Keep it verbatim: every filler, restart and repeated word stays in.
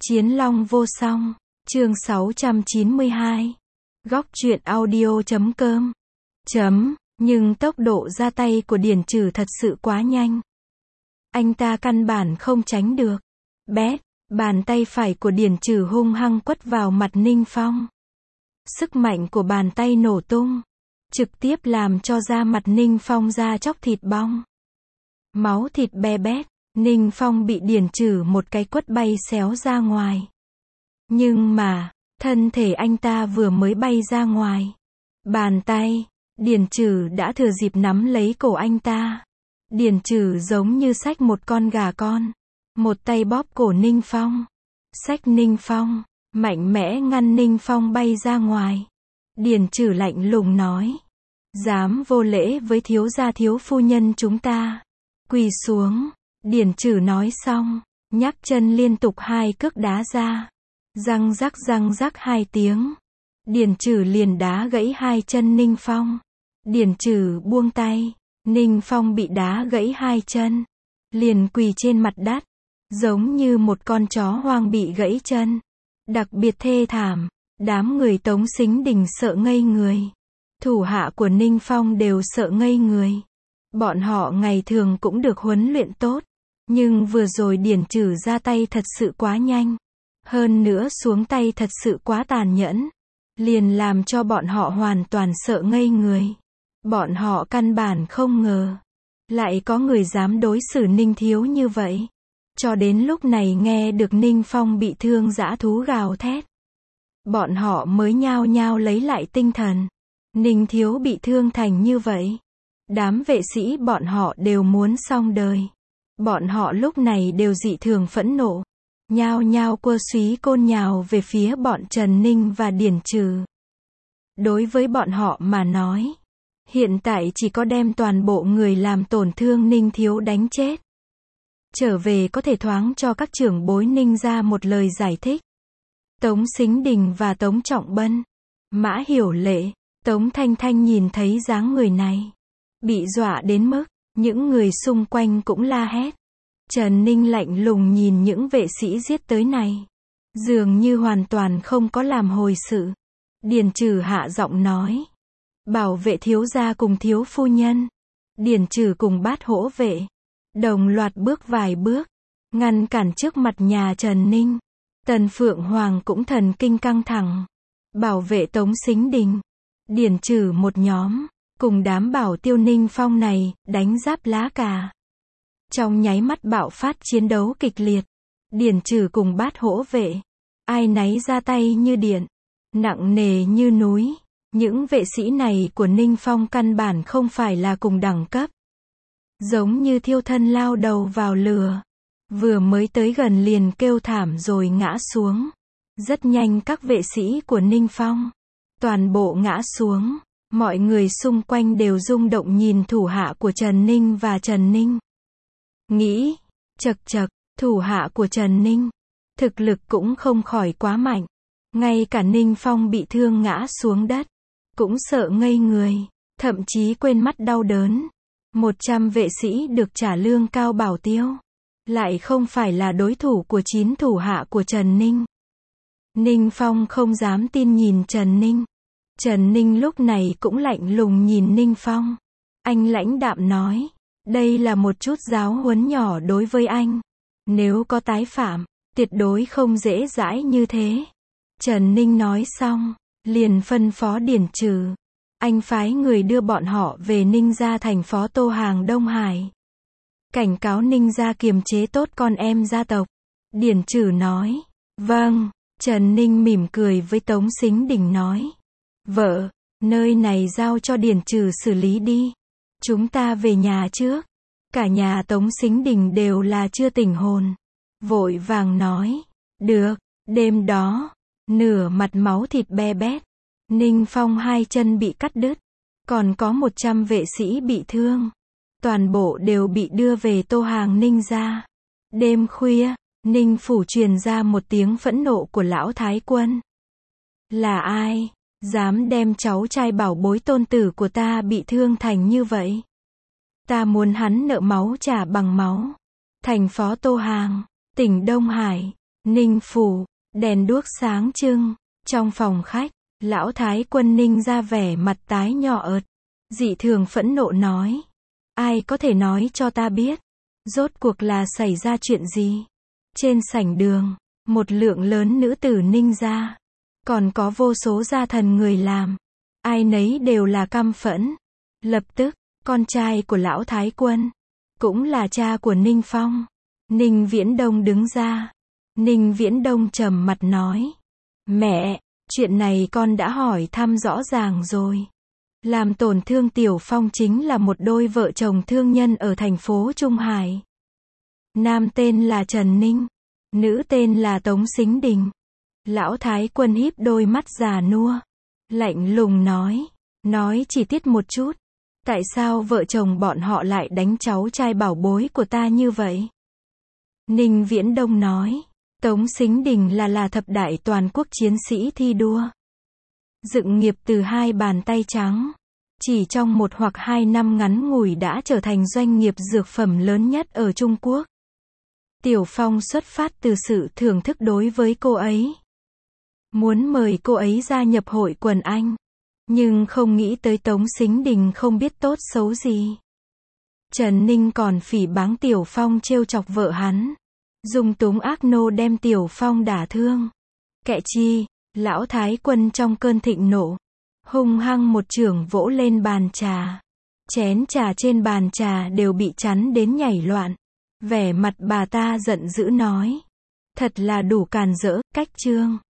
Chiến Long vô song, chương sáu trăm chín mươi hai. Góc truyện audio chấm com. Chấm, nhưng tốc độ ra tay của Điền Trừ thật sự quá nhanh. Anh ta căn bản không tránh được. Bét, bàn tay phải của Điền Trừ hung hăng quất vào mặt Ninh Phong. Sức mạnh của bàn tay nổ tung, trực tiếp làm cho da mặt Ninh Phong da chóc thịt bong. Máu thịt be bét, Ninh Phong bị Điền Trừ một cái quất bay xéo ra ngoài. Nhưng mà, thân thể anh ta vừa mới bay ra ngoài. Bàn tay, Điền Trừ đã thừa dịp nắm lấy cổ anh ta. Điền Trừ giống như xách một con gà con. Một tay bóp cổ Ninh Phong. Xách Ninh Phong, mạnh mẽ ngăn Ninh Phong bay ra ngoài. Điền Trừ lạnh lùng nói. Dám vô lễ với thiếu gia thiếu phu nhân chúng ta. Quỳ xuống. Điền Trừ nói xong, nhắc chân liên tục hai cước đá ra. Răng rắc răng rắc hai tiếng. Điền Trừ liền đá gãy hai chân Ninh Phong. Điền Trừ buông tay. Ninh Phong bị đá gãy hai chân. Liền quỳ trên mặt đất. Giống như một con chó hoang bị gãy chân. Đặc biệt thê thảm. Đám người Tống Sính Đình sợ ngây người. Thủ hạ của Ninh Phong đều sợ ngây người. Bọn họ ngày thường cũng được huấn luyện tốt. Nhưng vừa rồi Điền Trừ ra tay thật sự quá nhanh. Hơn nữa xuống tay thật sự quá tàn nhẫn. Liền làm cho bọn họ hoàn toàn sợ ngây người. Bọn họ căn bản không ngờ. Lại có người dám đối xử Ninh Thiếu như vậy. Cho đến lúc này nghe được Ninh Phong bị thương dã thú gào thét. Bọn họ mới nhao nhao lấy lại tinh thần. Ninh Thiếu bị thương thành như vậy. Đám vệ sĩ bọn họ đều muốn xong đời. Bọn họ lúc này đều dị thường phẫn nộ. Nhao nhao quơ súy côn nhào về phía bọn Trần Ninh và Điền Trừ. Đối với bọn họ mà nói, hiện tại chỉ có đem toàn bộ người làm tổn thương Ninh Thiếu đánh chết. Trở về có thể thoáng cho các trưởng bối Ninh ra một lời giải thích. Tống Sính Đình và Tống Trọng Bân, Mã Hiểu Lệ, Tống Thanh Thanh nhìn thấy dáng người này. Bị dọa đến mức, những người xung quanh cũng la hét. Trần Ninh lạnh lùng nhìn những vệ sĩ giết tới này. Dường như hoàn toàn không có làm hồi sự. Điền Trừ hạ giọng nói. Bảo vệ thiếu gia cùng thiếu phu nhân. Điền Trừ cùng Bát Hỗ vệ. Đồng loạt bước vài bước. Ngăn cản trước mặt nhà Trần Ninh. Tần Phượng Hoàng cũng thần kinh căng thẳng. Bảo vệ Tống Sính Đình. Điền Trừ một nhóm. Cùng đám bảo tiêu Ninh Phong này, đánh giáp lá cà. Trong nháy mắt bạo phát chiến đấu kịch liệt. Điền Trừ cùng Bát Hỗ vệ. Ai nấy ra tay như điện. Nặng nề như núi. Những vệ sĩ này của Ninh Phong căn bản không phải là cùng đẳng cấp. Giống như thiêu thân lao đầu vào lửa. Vừa mới tới gần liền kêu thảm rồi ngã xuống. Rất nhanh các vệ sĩ của Ninh Phong. Toàn bộ ngã xuống. Mọi người xung quanh đều rung động nhìn thủ hạ của Trần Ninh và Trần Ninh. Nghĩ, chật chật, thủ hạ của Trần Ninh. Thực lực cũng không khỏi quá mạnh. Ngay cả Ninh Phong bị thương ngã xuống đất. Cũng sợ ngây người. Thậm chí quên mắt đau đớn. Một trăm vệ sĩ được trả lương cao bảo tiêu. Lại không phải là đối thủ của chín thủ hạ của Trần Ninh. Ninh Phong không dám tin nhìn Trần Ninh. Trần Ninh lúc này cũng lạnh lùng nhìn Ninh Phong. Anh lãnh đạm nói. Đây là một chút giáo huấn nhỏ đối với anh. Nếu có tái phạm, tuyệt đối không dễ dãi như thế. Trần Ninh nói xong, liền phân phó Điền Trừ. Anh phái người đưa bọn họ về Ninh gia thành phó Tô Hàng Đông Hải. Cảnh cáo Ninh gia kiềm chế tốt con em gia tộc. Điền Trừ nói. Vâng. Trần Ninh mỉm cười với Tống Sính Đình nói. Vợ, nơi này giao cho Điền Trừ xử lý đi. Chúng ta về nhà trước. Cả nhà Tống Sính Đình đều là chưa tỉnh hồn. Vội vàng nói. Được. Đêm đó, nửa mặt máu thịt be bét. Ninh Phong hai chân bị cắt đứt. Còn có một trăm vệ sĩ bị thương. Toàn bộ đều bị đưa về Tô Hàng Ninh gia. Đêm khuya, Ninh phủ truyền ra một tiếng phẫn nộ của lão thái quân. Là ai? Dám đem cháu trai bảo bối tôn tử của ta bị thương thành như vậy. Ta muốn hắn nợ máu trả bằng máu. Thành phó Tô Hàng, tỉnh Đông Hải, Ninh phủ, đèn đuốc sáng trưng. Trong phòng khách, lão thái quân Ninh ra vẻ mặt tái nhợt ợt. Dị thường phẫn nộ nói. Ai có thể nói cho ta biết. Rốt cuộc là xảy ra chuyện gì? Trên sảnh đường, một lượng lớn nữ tử Ninh gia. Còn có vô số gia thần người làm. Ai nấy đều là căm phẫn. Lập tức, con trai của lão thái quân, cũng là cha của Ninh Phong, Ninh Viễn Đông đứng ra. Ninh Viễn Đông trầm mặt nói. Mẹ, chuyện này con đã hỏi thăm rõ ràng rồi. Làm tổn thương Tiểu Phong chính là một đôi vợ chồng thương nhân ở thành phố Trung Hải. Nam tên là Trần Ninh, nữ tên là Tống Sính Đình. Lão thái quân híp đôi mắt già nua, lạnh lùng nói. Nói chi tiết một chút. Tại sao vợ chồng bọn họ lại đánh cháu trai bảo bối của ta như vậy? Ninh Viễn Đông nói. Tống Sính Đình là là thập đại toàn quốc chiến sĩ thi đua. Dựng nghiệp từ hai bàn tay trắng. Chỉ trong một hoặc hai năm ngắn ngủi đã trở thành doanh nghiệp dược phẩm lớn nhất ở Trung Quốc. Tiểu Phong xuất phát từ sự thưởng thức đối với cô ấy. Muốn mời cô ấy gia nhập hội quần anh. Nhưng không nghĩ tới Tống Sính Đình không biết tốt xấu gì. Trần Ninh còn phỉ báng Tiểu Phong trêu chọc vợ hắn. Dùng túng ác nô đem Tiểu Phong đả thương. Kệ chi, lão thái quân trong cơn thịnh nộ. Hung hăng một chưởng vỗ lên bàn trà. Chén trà trên bàn trà đều bị chắn đến nhảy loạn. Vẻ mặt bà ta giận dữ nói. Thật là đủ càn rỡ, cách trương.